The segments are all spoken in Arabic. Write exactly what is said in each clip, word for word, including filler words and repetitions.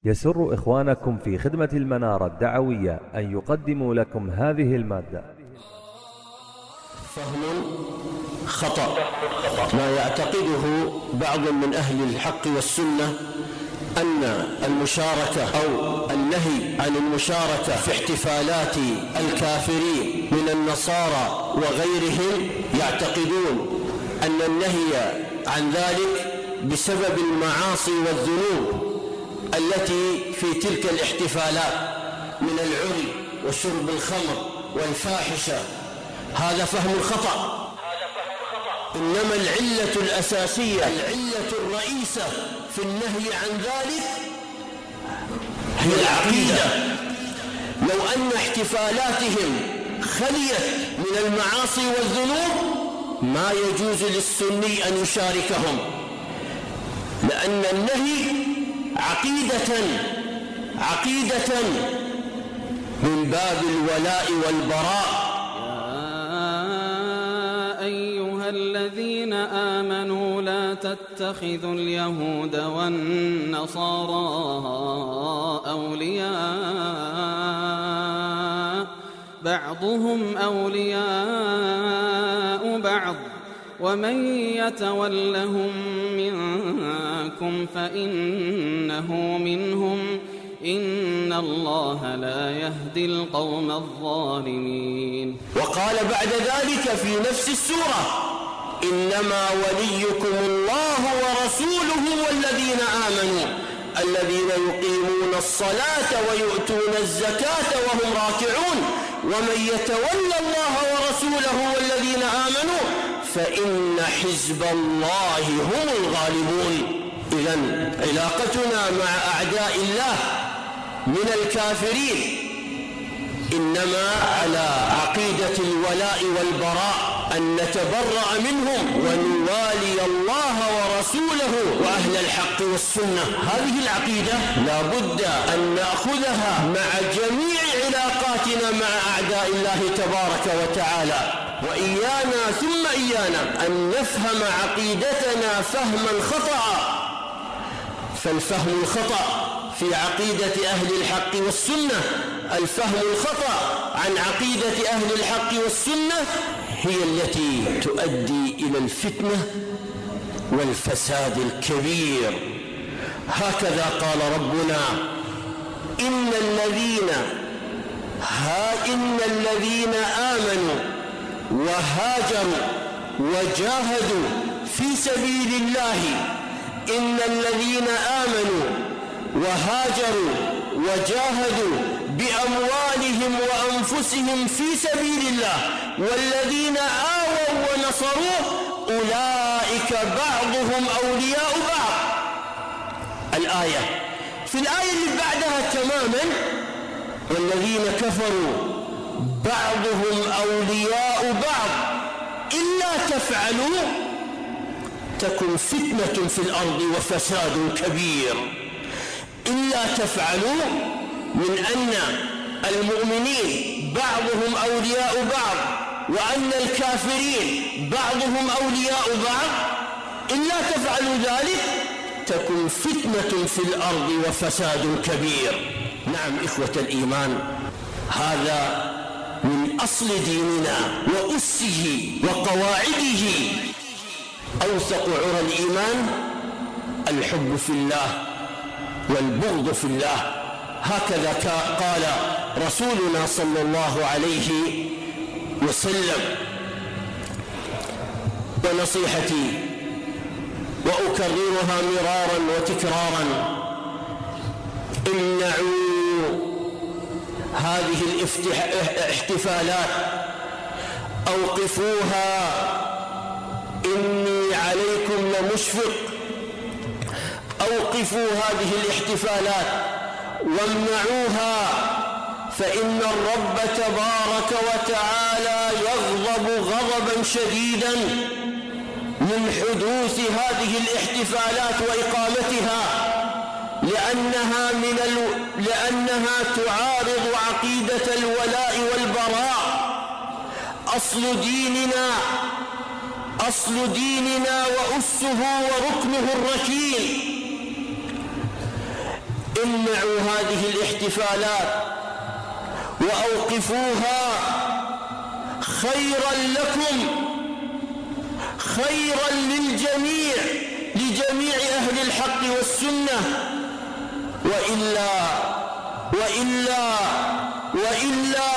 يسر إخوانكم في خدمة المنارة الدعوية أن يقدموا لكم هذه المادة. فهم خطأ ما يعتقده بعض من أهل الحق والسنة أن المشاركة أو النهي عن المشاركة في احتفالات الكافرين من النصارى وغيرهم، يعتقدون أن النهي عن ذلك بسبب المعاصي والذنوب التي في تلك الاحتفالات من العري وشرب الخمر والفاحشة. هذا فهم خطأ. إنما العلة الأساسية، العلة الرئيسة في النهي عن ذلك هي العقيدة. لو أن احتفالاتهم خليت من المعاصي والذنوب ما يجوز للسني أن يشاركهم، لأن النهي عقيدة عقيدة من باب الولاء والبراء. يا أيها الذين آمنوا لا تتخذوا اليهود والنصارى أولياء بعضهم أولياء بعض ومن يتولهم منكم فإنه منهم إن الله لا يهدي القوم الظالمين. وقال بعد ذلك في نفس السورة: إنما وليكم الله ورسوله والذين آمنوا الذين يقيمون الصلاة ويؤتون الزكاة وهم راكعون ومن يتولى الله ورسوله والذين آمنوا فإن حزب الله هم الغالبون. إذن علاقتنا مع أعداء الله من الكافرين إنما على عقيدة الولاء والبراء، أن نتبرأ منهم ونوالي الله ورسوله وأهل الحق والسنة. هذه العقيدة لا بد أن نأخذها مع جميع علاقاتنا مع أعداء الله تبارك وتعالى، وإيانا ثم إيانا أن نفهم عقيدتنا فهما خطأ. فالفهم الخطأ في عقيدة أهل الحق والسنة، الفهم الخطأ عن عقيدة أهل الحق والسنة هي التي تؤدي إلى الفتنة والفساد الكبير. هكذا قال ربنا: إن الذين ها إن الذين آمنوا وهاجروا وجاهدوا في سبيل الله إن الذين آمنوا وهاجروا وجاهدوا بأموالهم وأنفسهم في سبيل الله والذين آووا ونصروا أولئك بعضهم أولياء بعض. الآية في الآية اللي بعدها تماما: والذين كفروا بعضهم أولياء بعض إلا تفعلوا تكن فتنة في الأرض وفساد كبير. إلا تفعلوا من أن المؤمنين بعضهم أولياء بعض وأن الكافرين بعضهم أولياء بعض، إلا تفعلوا ذلك تكن فتنة في الأرض وفساد كبير. نعم إخوة الإيمان، هذا من أصل ديننا وأسه وقواعده. أوثق عرى الإيمان الحب في الله والبغض في الله. هكذا قال رسولنا صلى الله عليه وسلم. ونصيحتي وأكررها مرارا وتكرارا: امنعوا هذه الاحتفالات، أوقفوها، إني عليكم لمشفق. أوقفوا هذه الاحتفالات وامنعوها، فإن الرب تبارك وتعالى يغضب غضبا شديدا من حدوث هذه الاحتفالات وإقامتها، لأنها, من ال... لأنها تعارض عقيدة الولاء والبراء. أصل ديننا أصل ديننا وأسه وركنه الركين. امنعوا هذه الاحتفالات وأوقفوها، خيرا لكم، خيرا للجميع، لجميع أهل الحق والسنة. وإلا وإلا وإلا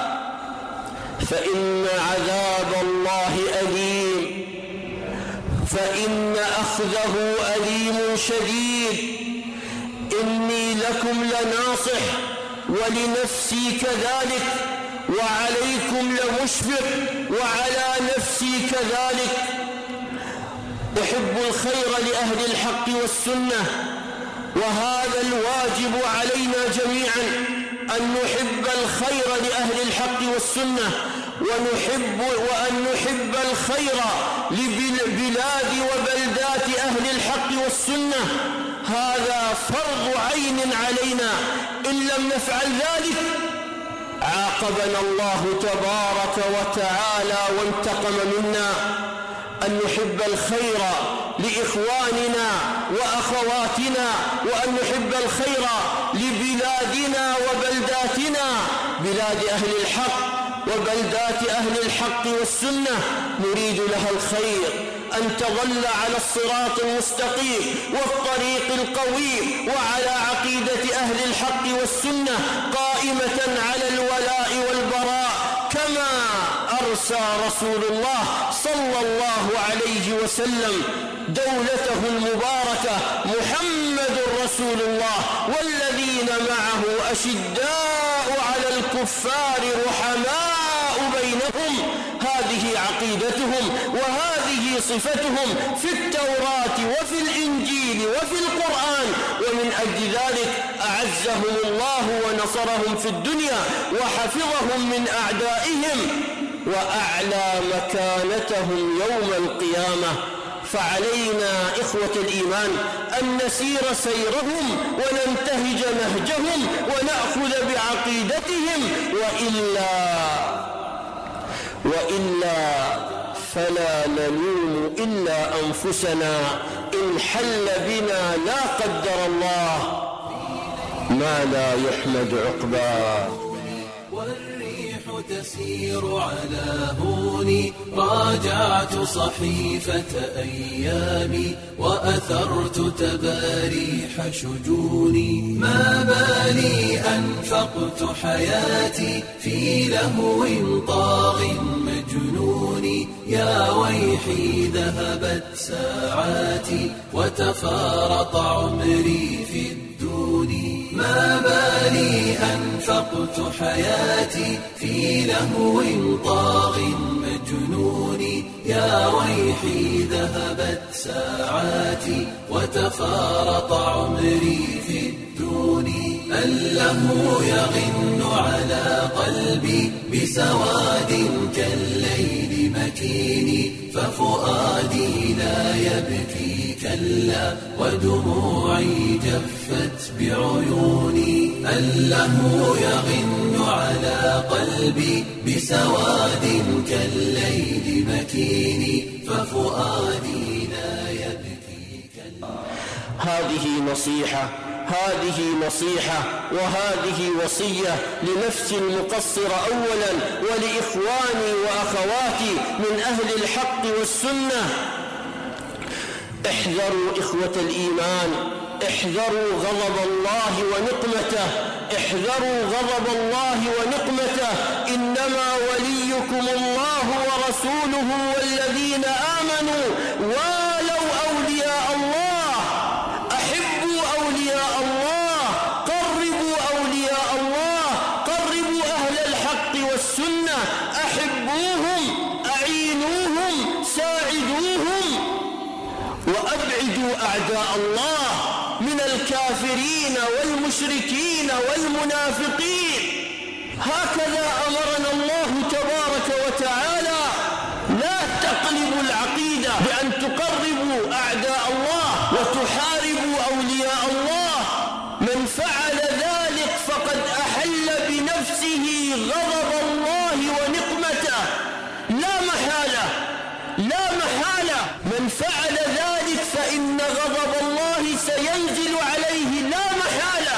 فإن عذاب الله أليم، فإن أخذه أليم شديد. إني لكم لناصح ولنفسي كذلك، وعليكم لمشفق وعلى نفسي كذلك. أحب الخير لأهل الحق والسنة، وهذا الواجب علينا جميعا أن نحب الخير لأهل الحق والسنة، ونحب وأن نحب الخير لبلاد وبلدات أهل الحق والسنة. هذا فرض عين علينا، إن لم نفعل ذلك عاقبنا الله تبارك وتعالى وانتقم منا. أن نحب الخير لإخواننا وأخواتنا، وأن نحب الخير لبلادنا وبلداتنا، بلاد أهل الحق وبلدات أهل الحق والسنة، نريد لها الخير، أن تظل على الصراط المستقيم والطريق القويم، وعلى عقيدة أهل الحق والسنة، قائمة على الولاء والبراء، كما أرسى رسول الله صلى الله عليه وسلم دولته المباركة محمد رسول الله، والذين معه أشداء على الكفار رحماء بينهم. هذه عقيدتهم وهذه صفتهم في التوراة وفي الإنجيل وفي القرآن، ومن أجل ذلك أعزهم الله ونصرهم في الدنيا وحفظهم من أعدائهم وأعلى مكانتهم يوم القيامة. فعلينا إخوة الإيمان أن نسير سيرهم وننتهج نهجهم ونأخذ بعقيدتهم، وإلا وإلا فلا نلوم إلا أنفسنا إن حل بنا لا قدر الله ما لا يحمد عقباه. والريح تسير على هوني، راجعت صحيفة أيامي وأثرت تباريح شجوني. ما بالي أنفقت حياتي في لهو طاغ مجنون. يا ويحي ذهبت ساعاتي وتفارط عمري في الدون. ما بالي أنفقت حياتي في لهو طاغ مجنون. يا ويحي ذهبت ساعاتي وتفارط عمري في الدون. اللهو يغن على قلبي بسواد كالليل مكين. ففؤادي لا يبكي كلا ودموعي جفت بعيوني. اللهو يغن على قلبي بسواد كالليل مكين. ففؤادي لا يبكي كلا. هذه نصيحة هذه نصيحة وهذه وصية لنفسي المقصرة أولا، ولإخواني وأخواتي من أهل الحق والسنة. احذروا إخوة الإيمان، احذروا غضب الله ونقمته، احذروا غضب الله ونقمته. إنما وليكم الله ورسوله والذين آمنوا. والوا أولياء الله، أحبوا أولياء الله، قربوا أولياء الله، قربوا أهل الحق والسنة، أحبوهم، أعينوهم، ساعدوهم، وأبعدوا أعداء الله من الكافرين والمشركين والمنافقين. هكذا أمرنا الله تبارك وتعالى. لا تقلبوا العقيدة بأن تقربوا أعداء الله وتحاربوا أولياء الله. من فعل ذلك فقد أحل بنفسه غضب الله ونقمته، لا محالة، لا محالة. من فعل ذلك فإن غضب الله سينزل عليه لا محالة.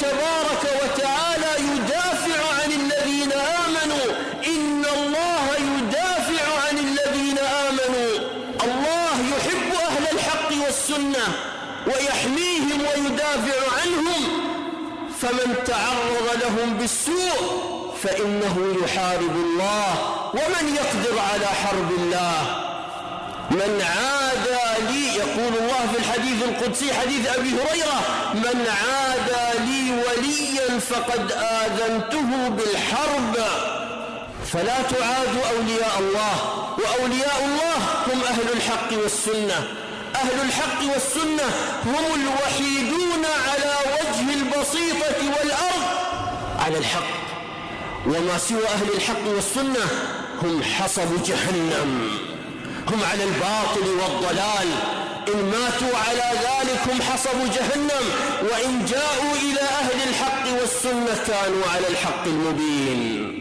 تبارك وتعالى يدافع عن الذين آمنوا. إن الله يدافع عن الذين آمنوا. الله يحب أهل الحق والسنة ويحميهم ويدافع عنهم، فمن تعرض لهم بالسوء فإنه يحارب الله، ومن يقدر على حرب الله. من عادى لي، يقول الله في الحديث القدسي حديث أبي هريرة: من عادى لي وليا فقد آذنته بالحرب. فلا تعادوا أولياء الله، وأولياء الله هم أهل الحق والسنة. أهل الحق والسنة هم الوحيدون على وجه البسيطة والأرض على الحق، وما سوى أهل الحق والسنة هم حصب جهنم، هم على الباطل والضلال. إن ماتوا على ذلك هم حصب جهنم، وإن جاءوا إلى أهل الحق والسنة كانوا على الحق المبين.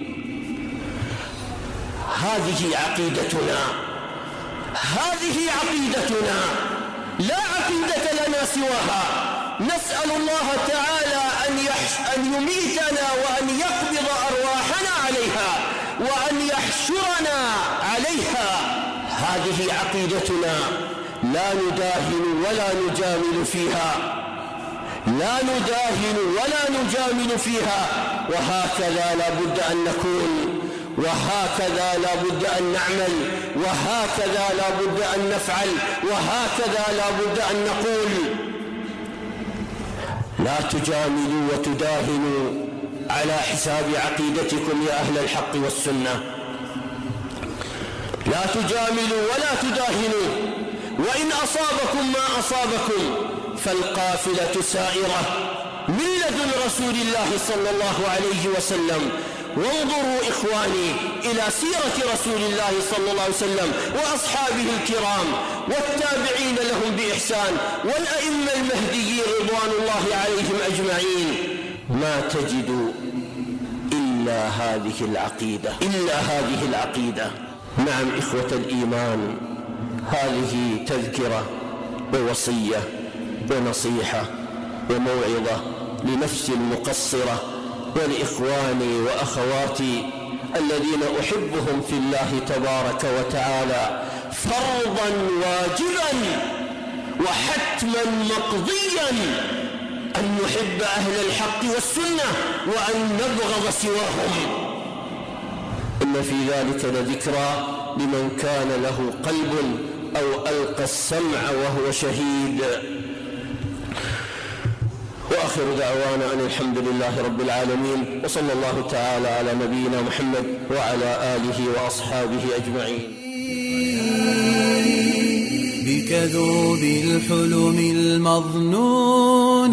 هذه عقيدتنا، هذه عقيدتنا، لا عقيدة لنا سواها. نسأل الله تعالى أن, أن يميتنا وأن يقبض أرواحنا عليها وأن يحشرنا عليها. هذه عقيدتنا، لا نداهن ولا نجامل فيها، لا نداهن ولا نجامل فيها. وهكذا لا بد أن نكون، وهكذا لا بد أن نعمل، وهكذا لا بد أن نفعل، وهكذا لا بد أن نقول. لا تجاملوا وتداهنوا على حساب عقيدتكم يا أهل الحق والسنة. لا تجاملوا ولا تداهنوا. وإن أصابكم ما أصابكم فالقافلة سائرة من لدن رسول الله صلى الله عليه وسلم. وانظروا إخواني إلى سيرة رسول الله صلى الله عليه وسلم وأصحابه الكرام والتابعين لهم بإحسان والأئمة المهديين رضوان الله عليهم أجمعين. ما تجد إلا هذه العقيدة، إلا هذه العقيدة. نعم إخوة الإيمان، هذه تذكرة ووصية ونصيحة وموعظة لنفسي المقصرة ولإخواني وأخواتي الذين أحبهم في الله تبارك وتعالى، فرضا واجبا وحتما مقضيا أن نحب أهل الحق والسنة وأن نبغض سواهم. إن في ذلك لذكرى لمن كان له قلب أو ألقى السمع وهو شهيد. وآخر دعوانا أن الحمد لله رب العالمين، وصلى الله تعالى على نبينا محمد وعلى آله وأصحابه أجمعين. بكذوب الحلم المظنون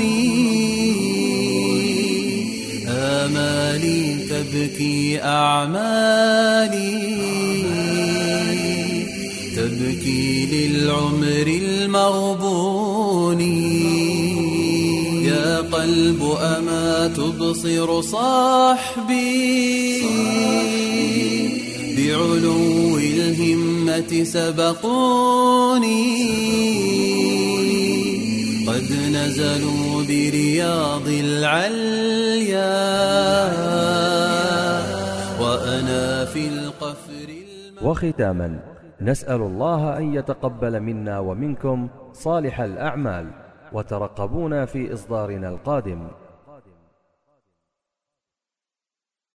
آمالي تبكي أعمالي، تبكي للعمر المغبون. يا قلب أما تبصر صاحبي، بعلو الهمة سبقوني. قد نزلوا برياض العليا وأنا في القفر. وختاما نسأل الله أن يتقبل منا ومنكم صالح الأعمال، وترقبونا في إصدارنا القادم.